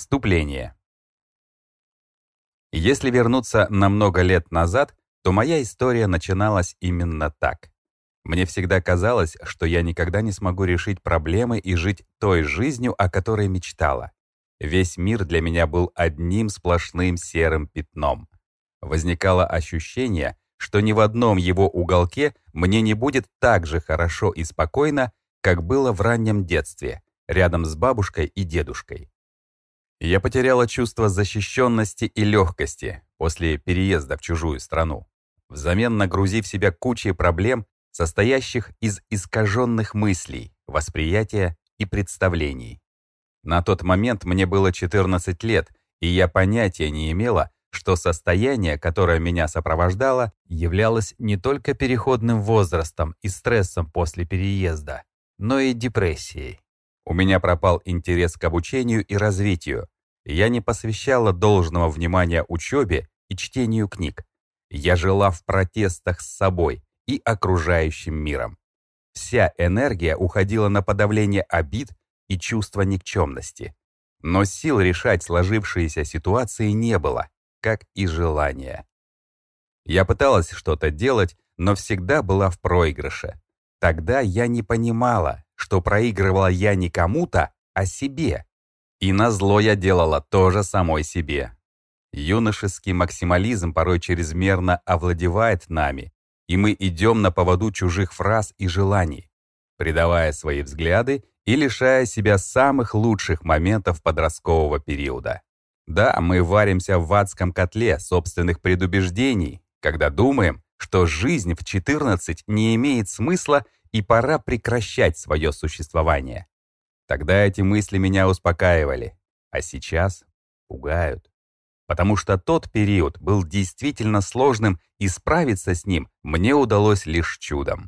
Вступление. Если вернуться на много лет назад, то моя история начиналась именно так. Мне всегда казалось, что я никогда не смогу решить проблемы и жить той жизнью, о которой мечтала. Весь мир для меня был одним сплошным серым пятном. Возникало ощущение, что ни в одном его уголке мне не будет так же хорошо и спокойно, как было в раннем детстве, рядом с бабушкой и дедушкой. Я потеряла чувство защищенности и легкости после переезда в чужую страну, взамен нагрузив себя кучей проблем, состоящих из искаженных мыслей, восприятия и представлений. На тот момент мне было 14 лет, и я понятия не имела, что состояние, которое меня сопровождало, являлось не только переходным возрастом и стрессом после переезда, но и депрессией. У меня пропал интерес к обучению и развитию. Я не посвящала должного внимания учебе и чтению книг. Я жила в протестах с собой и окружающим миром. Вся энергия уходила на подавление обид и чувство никчемности. Но сил решать сложившиеся ситуации не было, как и желания. Я пыталась что-то делать, но всегда была в проигрыше. Тогда я не понимала, что проигрывала я не кому-то, а себе. И назло я делала то же самой себе. Юношеский максимализм порой чрезмерно овладевает нами, и мы идем на поводу чужих фраз и желаний, предавая свои взгляды и лишая себя самых лучших моментов подросткового периода. Да, мы варимся в адском котле собственных предубеждений, когда думаем, что жизнь в 14 не имеет смысла и пора прекращать свое существование. Тогда эти мысли меня успокаивали, а сейчас пугают. Потому что тот период был действительно сложным, и справиться с ним мне удалось лишь чудом.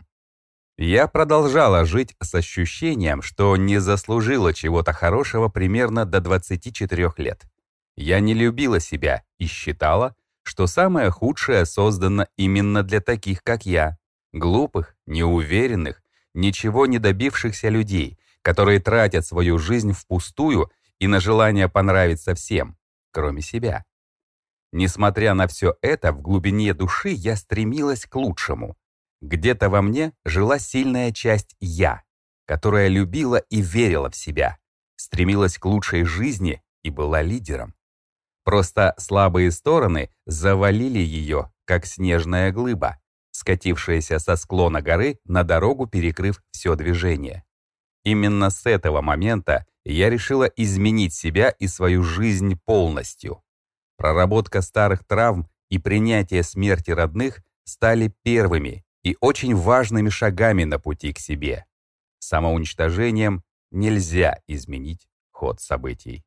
Я продолжала жить с ощущением, что не заслужила чего-то хорошего примерно до 24 лет. Я не любила себя и считала, что самое худшее создано именно для таких, как я, глупых, неуверенных, ничего не добившихся людей, которые тратят свою жизнь впустую и на желание понравиться всем, кроме себя. Несмотря на все это, в глубине души я стремилась к лучшему. Где-то во мне жила сильная часть «я», которая любила и верила в себя, стремилась к лучшей жизни и была лидером. Просто слабые стороны завалили ее, как снежная глыба, скатившаяся со склона горы на дорогу, перекрыв все движение. Именно с этого момента я решила изменить себя и свою жизнь полностью. Проработка старых травм и принятие смерти родных стали первыми и очень важными шагами на пути к себе. Самоуничтожением нельзя изменить ход событий.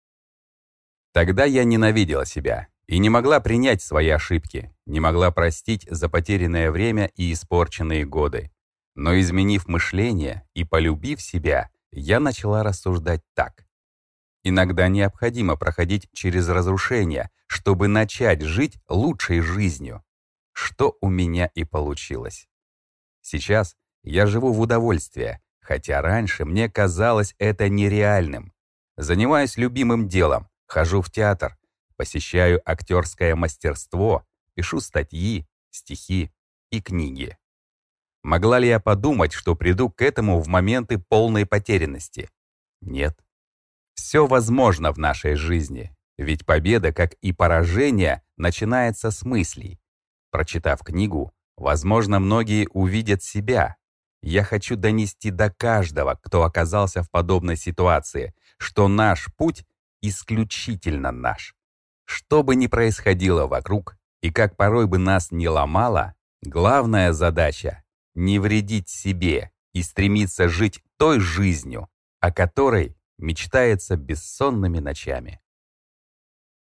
Тогда я ненавидела себя и не могла принять свои ошибки, не могла простить за потерянное время и испорченные годы. Но изменив мышление и полюбив себя, я начала рассуждать так. Иногда необходимо проходить через разрушение, чтобы начать жить лучшей жизнью, что у меня и получилось. Сейчас я живу в удовольствии, хотя раньше мне казалось это нереальным. Занимаюсь любимым делом, хожу в театр, посещаю актерское мастерство, пишу статьи, стихи и книги. Могла ли я подумать, что приду к этому в моменты полной потерянности? Нет. Все возможно в нашей жизни, ведь победа, как и поражение, начинается с мыслей. Прочитав книгу, возможно, многие увидят себя. Я хочу донести до каждого, кто оказался в подобной ситуации, что наш путь исключительно наш. Что бы ни происходило вокруг, и как порой бы нас ни ломало, главная задача — не вредить себе и стремиться жить той жизнью, о которой мечтается бессонными ночами.